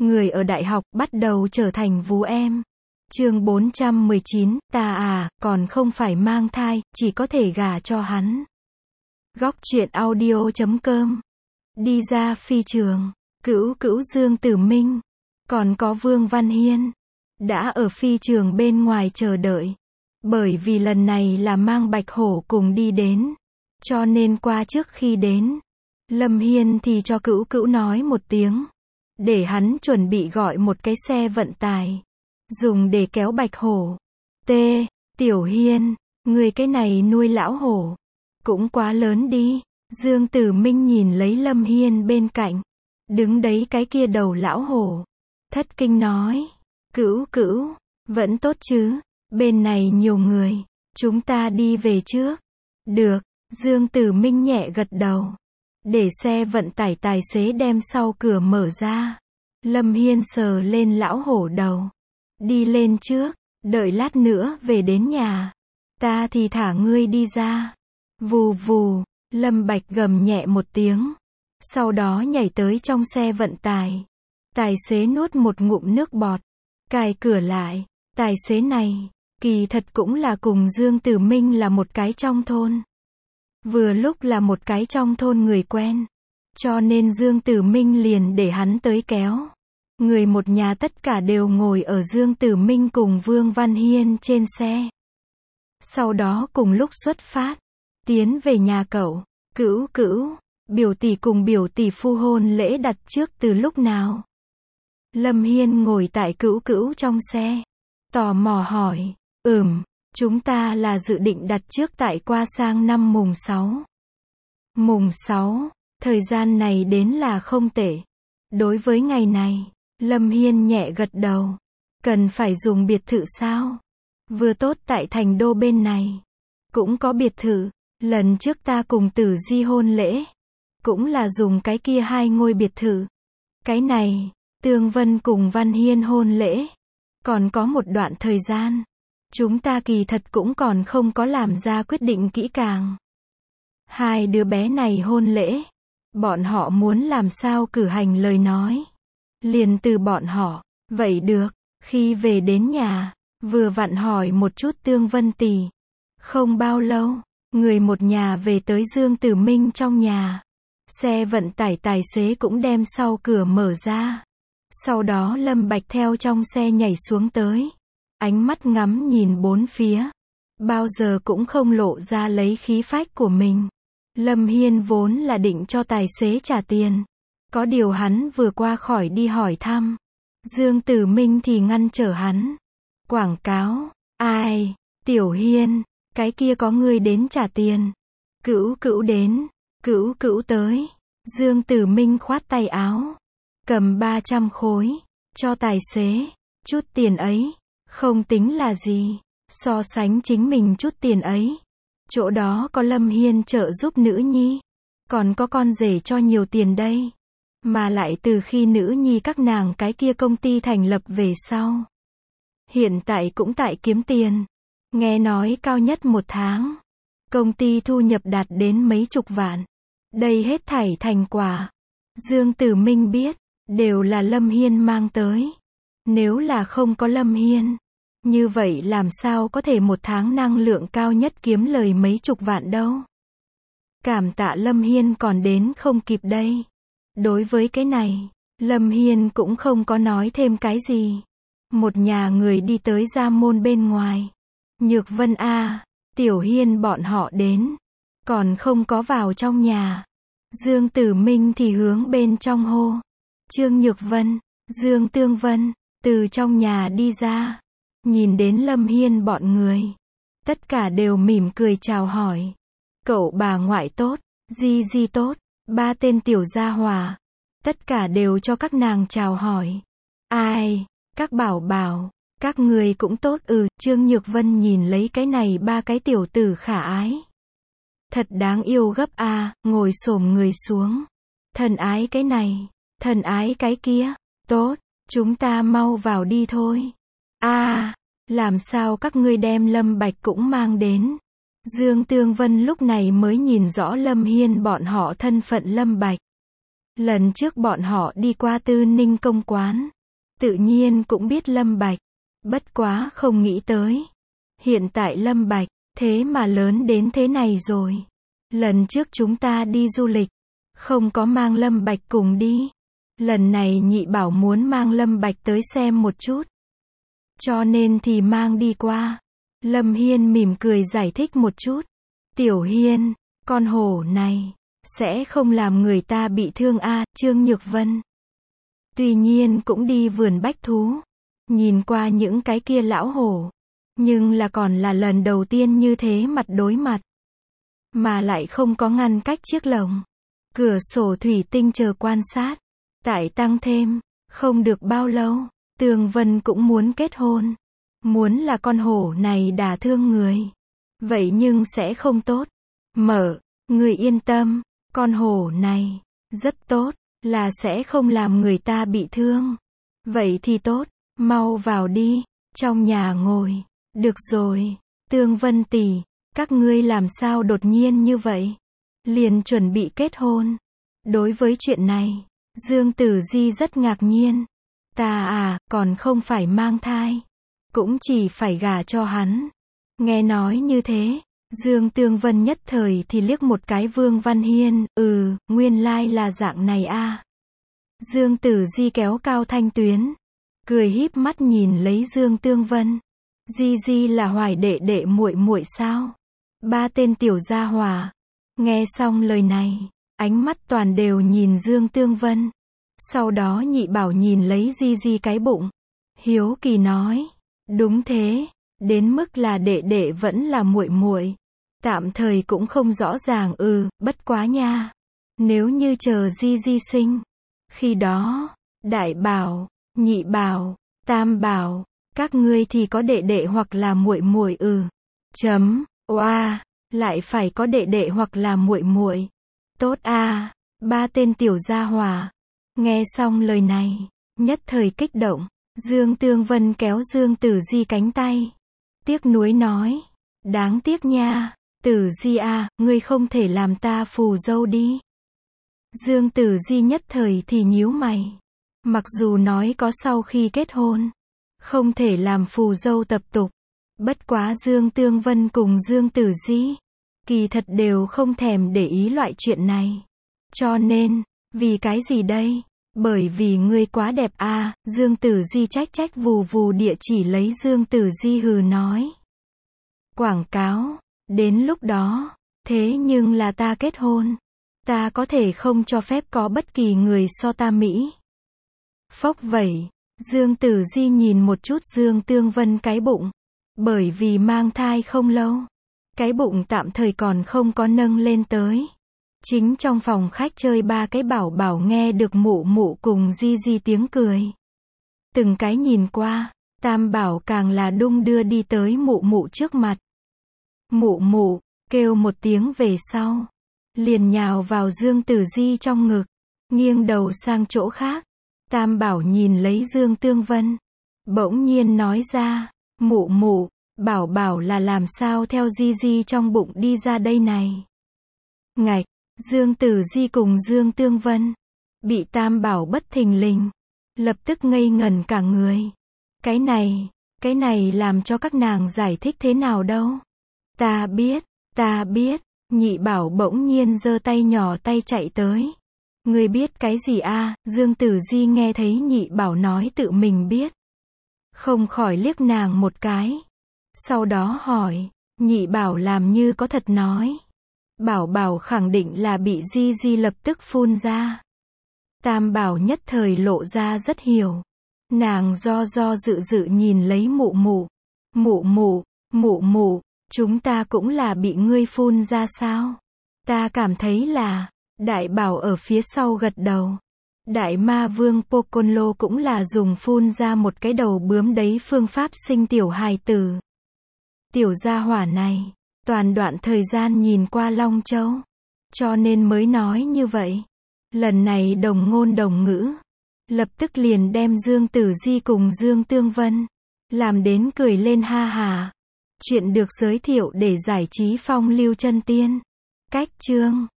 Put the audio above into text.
Người ở đại học bắt đầu trở thành vú em. Chương 419, ta à, còn không phải mang thai, chỉ có thể gả cho hắn. Góc truyện audio.com. Đi ra phi trường, Cữu Dương Tử Minh, còn có Vương Văn Hiên, đã ở phi trường bên ngoài chờ đợi. Bởi vì lần này là mang Bạch Hổ cùng đi đến, cho nên qua trước khi đến, Lâm Hiên thì cho Cữu nói một tiếng, để hắn chuẩn bị gọi một cái xe vận tải, dùng để kéo Bạch Hổ. Tiểu Hiên, người cái này nuôi lão hổ, cũng quá lớn đi. Dương Tử Minh nhìn lấy Lâm Hiên bên cạnh, đứng đấy cái kia đầu lão hổ, thất kinh nói, Cữu, vẫn tốt chứ, bên này nhiều người, chúng ta đi về trước. Được, Dương Tử Minh nhẹ gật đầu, để xe vận tải tài xế đem sau cửa mở ra. Lâm Hiên sờ lên lão hổ đầu, đi lên trước, đợi lát nữa về đến nhà, ta thì thả ngươi đi ra. Vù vù, Lâm Bạch gầm nhẹ một tiếng, sau đó nhảy tới trong xe vận tải. Tài xế nuốt một ngụm nước bọt, cài cửa lại. Tài xế này, kỳ thật cũng là cùng Dương Tử Minh là một cái trong thôn. Vừa lúc là một cái trong thôn người quen, cho nên Dương Tử Minh liền để hắn tới kéo. Người một nhà tất cả đều ngồi ở Dương Tử Minh cùng Vương Văn Hiên trên xe. Sau đó cùng lúc xuất phát, tiến về nhà cậu. Cữu, biểu tỷ cùng biểu tỷ phu hôn lễ đặt trước từ lúc nào? Lâm Hiên ngồi tại Cữu trong xe, tò mò hỏi. Chúng ta là dự định đặt trước tại qua sang năm mùng 6. Mùng 6, thời gian này đến là không tệ. Đối với ngày này, Lâm Hiên nhẹ gật đầu. Cần phải dùng biệt thự sao? Vừa tốt tại thành đô bên này, cũng có biệt thự. Lần trước ta cùng Tử Di hôn lễ, cũng là dùng cái kia 2 ngôi biệt thự. Cái này, Tương Vân cùng Văn Hiên hôn lễ, còn có một đoạn thời gian. Chúng ta kỳ thật cũng còn không có làm ra quyết định kỹ càng. 2 đứa bé này hôn lễ, bọn họ muốn làm sao cử hành lời nói, liền từ bọn họ. Vậy được, khi về đến nhà, vừa vặn hỏi một chút Tương Vân tỷ. Không bao lâu, người một nhà về tới Dương Tử Minh trong nhà. Xe vận tải tài xế cũng đem sau cửa mở ra. Sau đó Lâm Bạch theo trong xe nhảy xuống tới, ánh mắt ngắm nhìn bốn phía, bao giờ cũng không lộ ra lấy khí phách của mình. Lâm Hiên vốn là định cho tài xế trả tiền, có điều hắn vừa qua khỏi đi hỏi thăm, Dương Tử Minh thì ngăn trở hắn. Quảng cáo, ai, Tiểu Hiên, cái kia có người đến trả tiền. Cữu đến, Cữu tới. Dương Tử Minh khoát tay áo, cầm 300 khối, cho tài xế. Chút tiền ấy, không tính là gì, so sánh chính mình chút tiền ấy. Chỗ đó có Lâm Hiên trợ giúp nữ nhi, còn có con rể cho nhiều tiền đây. Mà lại từ khi nữ nhi các nàng cái kia công ty thành lập về sau, hiện tại cũng tại kiếm tiền. Nghe nói cao nhất 1 tháng, công ty thu nhập đạt đến mấy chục vạn. Đây hết thảy thành quả, Dương Tử Minh biết, đều là Lâm Hiên mang tới. Nếu là không có Lâm Hiên, như vậy làm sao có thể 1 tháng năng lượng cao nhất kiếm lời mấy chục vạn đâu. Cảm tạ Lâm Hiên còn đến không kịp đây. Đối với cái này, Lâm Hiên cũng không có nói thêm cái gì. Một nhà người đi tới ra môn bên ngoài. Nhược Vân a, Tiểu Hiên bọn họ đến, còn không có vào trong nhà. Dương Tử Minh thì hướng bên trong hô. Trương Nhược Vân, Dương Tương Vân, từ trong nhà đi ra, nhìn đến Lâm Hiên bọn người, tất cả đều mỉm cười chào hỏi. Cậu bà ngoại tốt, Di tốt, 3 tên tiểu gia hỏa, tất cả đều cho các nàng chào hỏi. Ai, các bảo bảo, các người cũng tốt. Trương Nhược Vân nhìn lấy cái này 3 cái tiểu tử khả ái, thật đáng yêu gấp a, ngồi xổm người xuống. Thân ái cái này, thân ái cái kia. Tốt, chúng ta mau vào đi thôi. Làm sao các ngươi đem Lâm Bạch cũng mang đến? Dương Tương Vân lúc này mới nhìn rõ Lâm Hiên bọn họ thân phận Lâm Bạch. Lần trước bọn họ đi qua Tư Ninh công quán, tự nhiên cũng biết Lâm Bạch, bất quá không nghĩ tới. Hiện tại Lâm Bạch, thế mà lớn đến thế này rồi. Lần trước chúng ta đi du lịch, không có mang Lâm Bạch cùng đi. Lần này nhị bảo muốn mang Lâm Bạch tới xem một chút. Cho nên thì mang đi qua. Lâm Hiên mỉm cười giải thích một chút. Tiểu Hiên, con hổ này, sẽ không làm người ta bị thương a. Trương Nhược Vân. Tuy nhiên cũng đi vườn bách thú. Nhìn qua những cái kia lão hổ. Nhưng là còn là lần đầu tiên như thế mặt đối mặt. Mà lại không có ngăn cách chiếc lồng. Cửa sổ thủy tinh chờ quan sát. Tại tăng thêm, không được bao lâu, Tường Vân cũng muốn kết hôn. Muốn là con hổ này đả thương người. Vậy nhưng sẽ không tốt. Người yên tâm, con hổ này, rất tốt, là sẽ không làm người ta bị thương. Vậy thì tốt, mau vào đi, trong nhà ngồi. Được rồi, Tường Vân tỷ, các ngươi làm sao đột nhiên như vậy? Liền chuẩn bị kết hôn. Đối với chuyện này, Dương Tử Di rất ngạc nhiên. Ta còn không phải mang thai. Cũng chỉ phải gả cho hắn. Nghe nói như thế, Dương Tường Vân nhất thời thì liếc một cái Vương Văn Hiên, nguyên lai là dạng này a. Dương Tử Di kéo cao thanh tuyến, cười híp mắt nhìn lấy Dương Tường Vân. Di là Hoài đệ đệ muội muội sao? Ba tên tiểu gia hỏa. Nghe xong lời này, ánh mắt toàn đều nhìn Dương Tường Vân. Sau đó nhị bảo nhìn lấy Di cái bụng. Hiếu kỳ nói, đúng thế, đến mức là đệ đệ vẫn là muội muội. Tạm thời cũng không rõ ràng, bất quá nha. Nếu như chờ Di sinh, khi đó, đại bảo, nhị bảo, tam bảo, các ngươi thì có đệ đệ hoặc là muội muội lại phải có đệ đệ hoặc là muội muội. Tốt a. Ba tên tiểu gia hỏa. Nghe xong lời này, nhất thời kích động, Dương Tường Vân kéo Dương Tử Di cánh tay. Tiếc nuối nói, đáng tiếc nha, Tử Di ngươi không thể làm ta phù dâu đi. Dương Tử Di nhất thời thì nhíu mày. Mặc dù nói có sau khi kết hôn, không thể làm phù dâu tập tục. Bất quá Dương Tường Vân cùng Dương Tử Di, kỳ thật đều không thèm để ý loại chuyện này. Cho nên, vì cái gì đây? Bởi vì ngươi quá đẹp Dương Tử Di trách vù vù địa chỉ lấy Dương Tử Di hừ nói. Quảng cáo, đến lúc đó, thế nhưng là ta kết hôn. Ta có thể không cho phép có bất kỳ người so ta mỹ. Phốc vậy, Dương Tử Di nhìn một chút Dương Tường Vân cái bụng. Bởi vì mang thai không lâu, cái bụng tạm thời còn không có nâng lên tới. Chính trong phòng khách chơi ba cái bảo bảo nghe được mụ mụ cùng Di tiếng cười. Từng cái nhìn qua, tam bảo càng là đung đưa đi tới mụ mụ trước mặt. Mụ mụ, kêu một tiếng về sau. Liền nhào vào Dương Tử Di trong ngực, nghiêng đầu sang chỗ khác. Tam bảo nhìn lấy Dương Tường Vân. Bỗng nhiên nói ra, mụ mụ, bảo bảo là làm sao theo Di trong bụng đi ra đây này. Ngạch. Dương Tử Di cùng Dương Tường Vân bị tam bảo bất thình lình, lập tức ngây ngẩn cả người. Cái này làm cho các nàng giải thích thế nào đâu. Ta biết, nhị bảo bỗng nhiên giơ tay nhỏ tay chạy tới. Ngươi biết cái gì Dương Tử Di nghe thấy nhị bảo nói tự mình biết. Không khỏi liếc nàng một cái. Sau đó hỏi, nhị bảo làm như có thật nói. Bảo bảo khẳng định là bị Di lập tức phun ra. Tam bảo nhất thời lộ ra rất hiểu. Nàng do dự nhìn lấy mụ mụ, chúng ta cũng là bị ngươi phun ra sao? Ta cảm thấy là, đại bảo ở phía sau gật đầu. Đại ma vương Poconlo cũng là dùng phun ra một cái đầu bướm đấy phương pháp sinh tiểu hài tử. Tiểu gia hỏa này, toàn đoạn thời gian nhìn qua Long Châu, cho nên mới nói như vậy. Lần này đồng ngôn đồng ngữ, lập tức liền đem Dương Tử Di cùng Dương Tường Vân làm đến cười lên ha hà. Chuyện được giới thiệu để giải trí phong lưu chân tiên. Cách chương